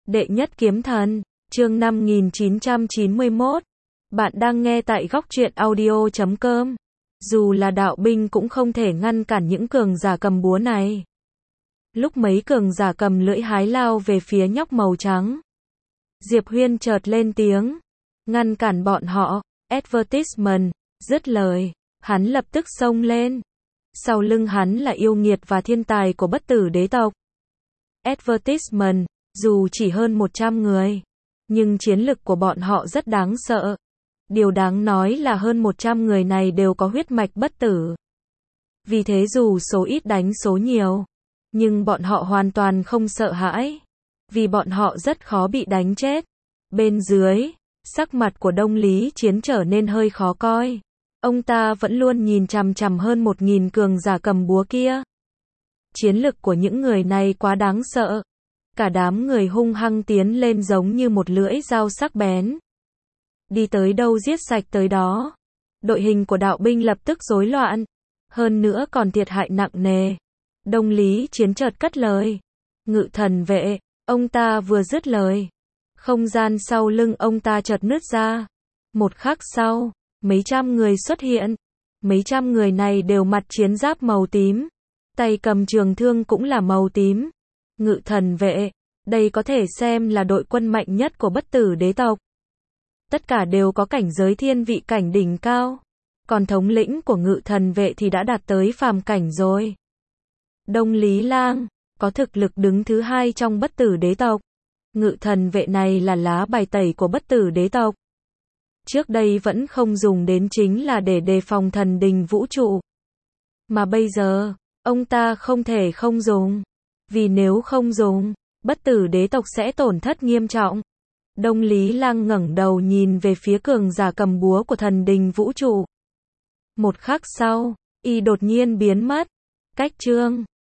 Đệ nhất kiếm thần, chương 5991. Bạn đang nghe tại góc truyện audio.com. Dù là đạo binh cũng không thể ngăn cản những cường giả cầm búa này. Lúc mấy cường giả cầm lưỡi hái lao về phía nhóc màu trắng, Diệp Huyên chợt lên tiếng, ngăn cản bọn họ. Advertisement, dứt lời, hắn lập tức xông lên. Sau lưng hắn là yêu nghiệt và thiên tài của bất tử đế tộc. Advertisement, dù chỉ hơn 100 người, nhưng chiến lực của bọn họ rất đáng sợ. Điều đáng nói là hơn 100 người này đều có huyết mạch bất tử. Vì thế dù số ít đánh số nhiều, nhưng bọn họ hoàn toàn không sợ hãi, vì bọn họ rất khó bị đánh chết. Bên dưới, sắc mặt của Đông Lý Chiến trở nên hơi khó coi. Ông ta vẫn luôn nhìn chằm chằm hơn 1000 cường giả cầm búa kia. Chiến lực của những người này quá đáng sợ. Cả đám người hung hăng tiến lên giống như một lưỡi dao sắc bén. Đi tới đâu giết sạch tới đó. Đội hình của đạo binh lập tức rối loạn. Hơn nữa còn thiệt hại nặng nề. Đông Lý Chiến chợt cất lời. Ngự thần vệ, ông ta vừa dứt lời. Không gian sau lưng ông ta chợt nứt ra. Một khắc sau, mấy trăm người xuất hiện. Mấy trăm người này đều mặc chiến giáp màu tím. Tay cầm trường thương cũng là màu tím. Ngự thần vệ, đây có thể xem là đội quân mạnh nhất của bất tử đế tộc. Tất cả đều có cảnh giới thiên vị cảnh đỉnh cao. Còn thống lĩnh của ngự thần vệ thì đã đạt tới phàm cảnh rồi. Đông Lý Lang, có thực lực đứng thứ 2 trong bất tử đế tộc. Ngự thần vệ này là lá bài tẩy của bất tử đế tộc. Trước đây vẫn không dùng đến chính là để đề phòng thần đình vũ trụ. Mà bây giờ, ông ta không thể không dùng. Vì nếu không dùng, bất tử đế tộc sẽ tổn thất nghiêm trọng. Đông Lý Lang ngẩng đầu nhìn về phía cường giả cầm búa của thần đình vũ trụ. Một khắc sau, y đột nhiên biến mất. Cách chương